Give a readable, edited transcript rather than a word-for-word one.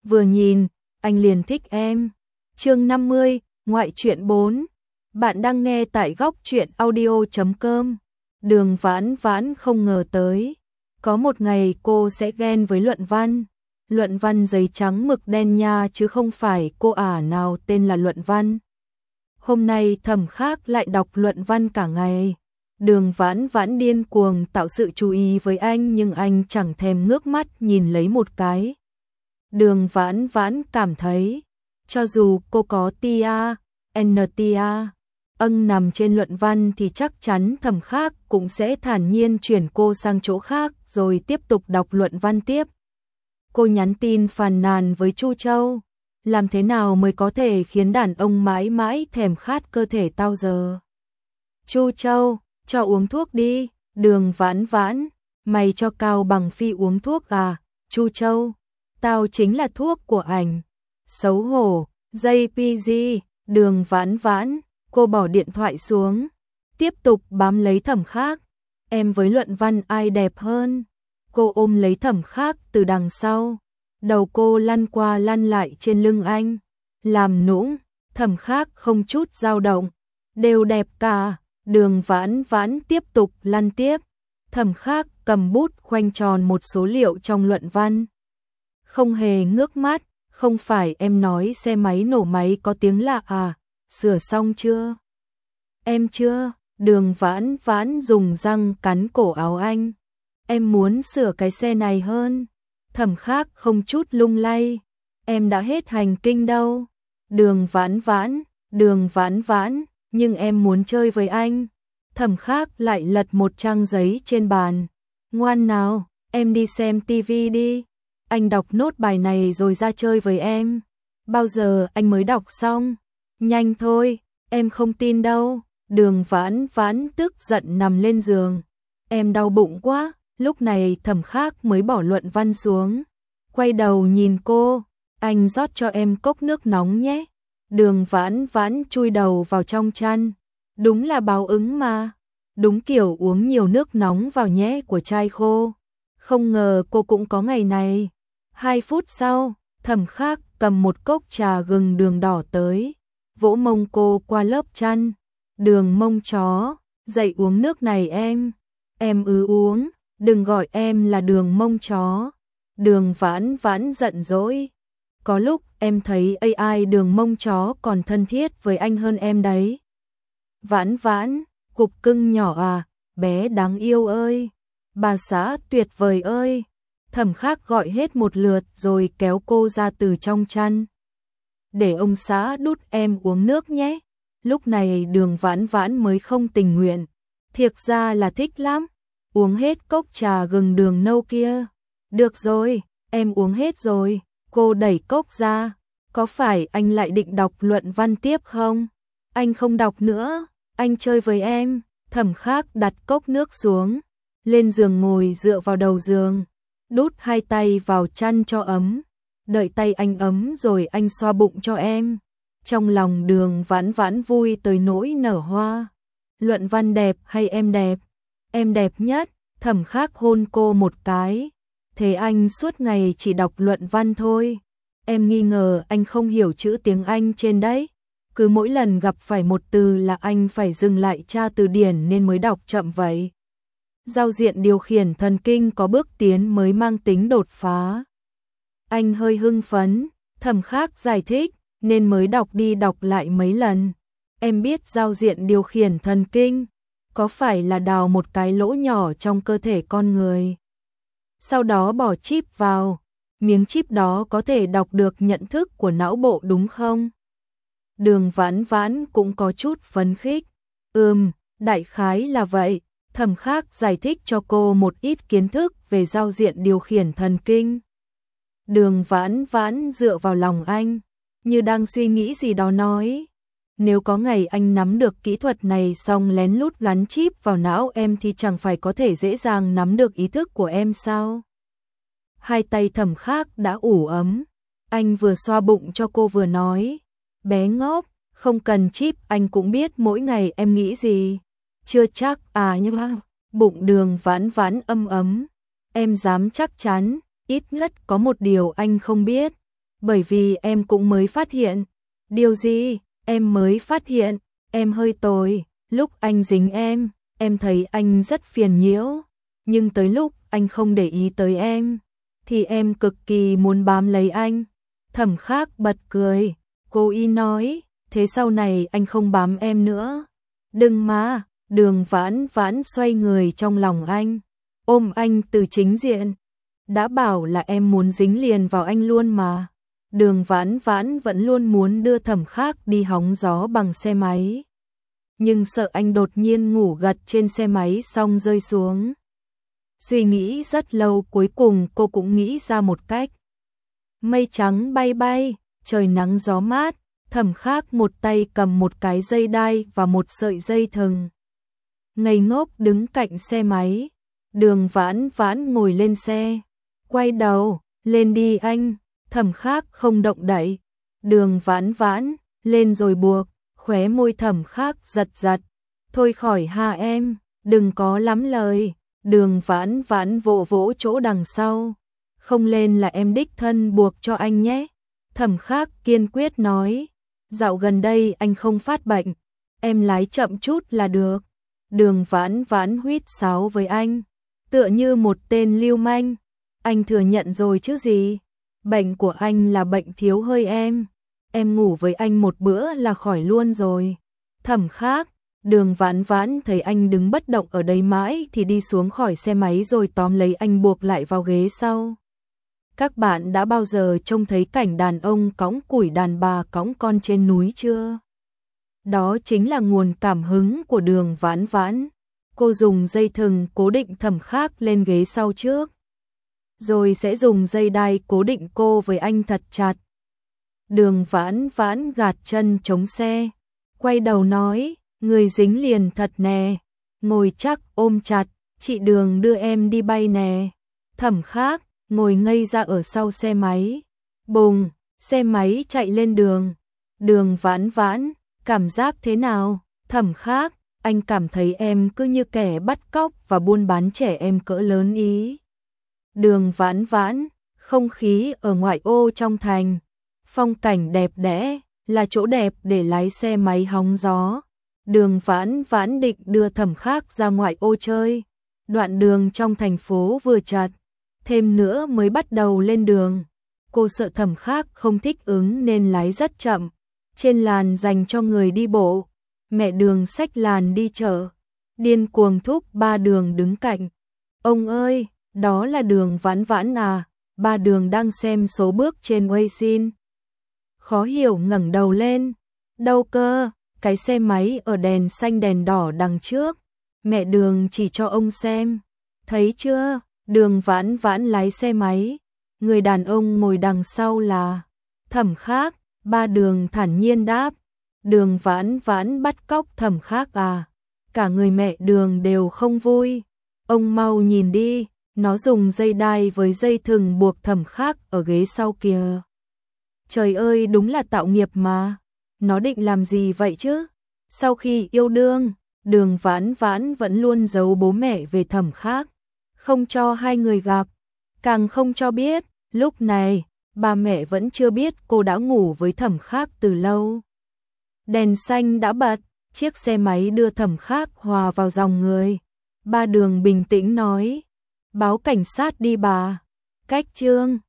vừa nhìn, anh liền thích em. Chương 50, ngoại truyện 4. Bạn đang nghe tại góc truyện audio.com. Đường Vãn Vãn không ngờ tới, có một ngày cô sẽ ghen với Luận Văn. Luận Văn giấy trắng mực đen nha, chứ không phải cô ả nào tên là Luận Văn. Hôm nay Thẩm Khác lại đọc Luận Văn cả ngày. Đường Vãn Vãn điên cuồng tạo sự chú ý với anh, nhưng anh chẳng thèm ngước mắt nhìn lấy một cái. Đường Vãn Vãn cảm thấy, cho dù cô có tia, NTA, nằm trên Luận Văn thì chắc chắn Thẩm Khác cũng sẽ thản nhiên chuyển cô sang chỗ khác rồi tiếp tục đọc Luận Văn tiếp. Cô nhắn tin phàn nàn với Chu Châu, làm thế nào mới có thể khiến đàn ông mãi mãi thèm khát cơ thể tao giờ. Chu Châu, cho uống thuốc đi. Đường Vãn Vãn, mày cho Cao Bằng Phi uống thuốc à? Chu Châu, tao chính là thuốc của ảnh. Xấu hổ, JPG. Đường Vãn Vãn, cô bỏ điện thoại xuống, tiếp tục bám lấy Thẩm Khác. Em với Luận Văn ai đẹp hơn? Cô ôm lấy Thẩm Khác từ đằng sau, đầu cô lăn qua lăn lại trên lưng anh, làm nũng. Thẩm Khác không chút dao động, đều đẹp cả. Đường Vãn Vãn tiếp tục lăn tiếp. Thẩm Khác cầm bút khoanh tròn một số liệu trong Luận Văn, không hề ngước mắt. Không phải em nói xe máy nổ máy có tiếng lạ à? Sửa xong chưa? Em chưa. Đường Vãn Vãn dùng răng cắn cổ áo anh. Em muốn sửa cái xe này hơn. Thẩm Khác không chút lung lay. Em đã hết hành kinh đâu. Đường Vãn Vãn, nhưng em muốn chơi với anh. Thẩm Khác lại lật một trang giấy trên bàn. Ngoan nào, em đi xem tivi đi. Anh đọc nốt bài này rồi ra chơi với em. Bao giờ anh mới đọc xong? Nhanh thôi, em không tin đâu. Đường Vãn Vãn tức giận nằm lên giường. Em đau bụng quá. Lúc này Thẩm Khác mới bỏ Luận Văn xuống, quay đầu nhìn cô. Anh rót cho em cốc nước nóng nhé. Đường Vãn Vãn chui đầu vào trong chăn. Đúng là báo ứng mà. Đúng kiểu uống nhiều nước nóng vào nhé của trai khô. Không ngờ cô cũng có ngày này. 2 phút sau, Thẩm Khác cầm một cốc trà gừng đường đỏ tới, vỗ mông cô qua lớp chăn. Đường mông chó, dậy uống nước này em. Em uống, đừng gọi em là đường mông chó. Đường Vãn Vãn giận dỗi. Có lúc em thấy AI đường mông chó còn thân thiết với anh hơn em đấy. Vãn Vãn, cục cưng nhỏ à, bé đáng yêu ơi. Bà xã tuyệt vời ơi. Thẩm Khác gọi hết một lượt rồi kéo cô ra từ trong chăn. Để ông xã đút em uống nước nhé. Lúc này Đường Vãn Vãn mới không tình nguyện. Thiệt ra là thích lắm. Uống hết cốc trà gừng đường nâu kia. Được rồi, em uống hết rồi. Cô đẩy cốc ra. Có phải anh lại định đọc Luận Văn tiếp không? Anh không đọc nữa, anh chơi với em. Thẩm Khác đặt cốc nước xuống, lên giường ngồi dựa vào đầu giường, đút 2 tay vào chăn cho ấm. Đợi tay anh ấm rồi anh xoa bụng cho em. Trong lòng Đường Vãn Vãn vui tới nỗi nở hoa. Luận Văn đẹp hay em đẹp? Em đẹp nhất. Thẩm Khác hôn cô một cái. Thế anh suốt ngày chỉ đọc Luận Văn thôi. Em nghi ngờ anh không hiểu chữ tiếng Anh trên đấy. Cứ mỗi lần gặp phải một từ là anh phải dừng lại tra từ điển nên mới đọc chậm vậy. Giao diện điều khiển thần kinh có bước tiến mới mang tính đột phá. Anh hơi hưng phấn. Thẩm Khác giải thích nên mới đọc đi đọc lại mấy lần. Em biết giao diện điều khiển thần kinh có phải là đào một cái lỗ nhỏ trong cơ thể con người, sau đó bỏ chip vào, miếng chip đó có thể đọc được nhận thức của não bộ đúng không? Đường Vãn Vãn cũng có chút phấn khích. Đại khái là vậy. Thẩm Khác giải thích cho cô một ít kiến thức về giao diện điều khiển thần kinh. Đường Vãn Vãn dựa vào lòng anh, như đang suy nghĩ gì đó nói. Nếu có ngày anh nắm được kỹ thuật này xong lén lút gắn chip vào não em thì chẳng phải có thể dễ dàng nắm được ý thức của em sao? 2 tay Thẩm Khác đã ủ ấm. Anh vừa xoa bụng cho cô vừa nói. Bé ngốc, không cần chip anh cũng biết mỗi ngày em nghĩ gì. Chưa chắc à, nhưng mà bụng Đường Vãn Vãn ấm. Em dám chắc chắn, ít nhất có một điều anh không biết. Bởi vì em cũng mới phát hiện. Điều gì? Em mới phát hiện, em hơi tồi. Lúc anh dính em thấy anh rất phiền nhiễu. Nhưng tới lúc anh không để ý tới em, thì em cực kỳ muốn bám lấy anh. Thẩm Khắc bật cười, cô y nói, thế sau này anh không bám em nữa. Đừng mà, Đường Vãn Vãn xoay người trong lòng anh, ôm anh từ chính diện. Đã bảo là em muốn dính liền vào anh luôn mà. Đường Vãn Vãn vẫn luôn muốn đưa Thẩm Khắc đi hóng gió bằng xe máy. Nhưng sợ anh đột nhiên ngủ gật trên xe máy xong rơi xuống. Suy nghĩ rất lâu cuối cùng cô cũng nghĩ ra một cách. Mây trắng bay bay, trời nắng gió mát, Thẩm Khắc một tay cầm một cái dây đai và một sợi dây thừng. Ngây ngốc đứng cạnh xe máy, Đường Vãn Vãn ngồi lên xe, quay đầu, lên đi anh. Thẩm Khắc không động đậy. Đường Vãn Vãn, lên rồi buộc, khóe môi Thẩm Khắc giật giật. Thôi khỏi ha em, đừng có lắm lời. Đường Vãn Vãn vỗ vỗ chỗ đằng sau. Không lên là em đích thân buộc cho anh nhé. Thẩm Khắc kiên quyết nói. Dạo gần đây anh không phát bệnh, em lái chậm chút là được. Đường Vãn Vãn huýt sáo với anh, tựa như một tên lưu manh. Anh thừa nhận rồi chứ gì. Bệnh của anh là bệnh thiếu hơi em ngủ với anh một bữa là khỏi luôn rồi. Thẩm Khắc, Đường Vãn Vãn thấy anh đứng bất động ở đây mãi thì đi xuống khỏi xe máy rồi tóm lấy anh buộc lại vào ghế sau. Các bạn đã bao giờ trông thấy cảnh đàn ông cõng củi đàn bà cõng con trên núi chưa? Đó chính là nguồn cảm hứng của Đường Vãn Vãn. Cô dùng dây thừng cố định Thẩm Khắc lên ghế sau trước, rồi sẽ dùng dây đai cố định cô với anh thật chặt. Đường Vãn Vãn gạt chân chống xe, quay đầu nói, người dính liền thật nè, ngồi chắc ôm chặt, chị Đường đưa em đi bay nè. Thẩm Khắc ngồi ngây ra ở sau xe máy. Bùng, xe máy chạy lên đường. Đường Vãn Vãn, cảm giác thế nào? Thẩm Khắc, anh cảm thấy em cứ như kẻ bắt cóc và buôn bán trẻ em cỡ lớn ý. Đường Vãn Vãn, không khí ở ngoại ô trong thành, phong cảnh đẹp đẽ, là chỗ đẹp để lái xe máy hóng gió. Đường Vãn Vãn định đưa Thẩm Khắc ra ngoại ô chơi. Đoạn đường trong thành phố vừa chật, thêm nữa mới bắt đầu lên đường. Cô sợ Thẩm Khắc không thích ứng nên lái rất chậm, trên làn dành cho người đi bộ. Mẹ Đường xách làn đi chợ, điên cuồng thúc ba Đường đứng cạnh. Ông ơi, đó là Đường Vãn Vãn à? Ba Đường đang xem số bước trên Waze. Khó hiểu ngẩng đầu lên. Đâu cơ? Cái xe máy ở đèn xanh đèn đỏ đằng trước. Mẹ Đường chỉ cho ông xem. Thấy chưa? Đường Vãn Vãn lái xe máy, người đàn ông ngồi đằng sau là Thẩm Khắc. Ba Đường thản nhiên đáp. Đường Vãn Vãn bắt cóc Thẩm Khắc à? Cả người mẹ Đường đều không vui. Ông mau nhìn đi, nó dùng dây đai với dây thừng buộc Thẩm Khắc ở ghế sau kìa. Trời ơi, đúng là tạo nghiệp mà. Nó định làm gì vậy chứ? Sau khi yêu đương, Đường Vãn Vãn vẫn luôn giấu bố mẹ về Thẩm Khắc, không cho hai người gặp, càng không cho biết. Lúc này, ba mẹ vẫn chưa biết cô đã ngủ với Thẩm Khắc từ lâu. Đèn xanh đã bật, chiếc xe máy đưa Thẩm Khắc hòa vào dòng người. Ba Đường bình tĩnh nói, báo cảnh sát đi bà. Cách Trương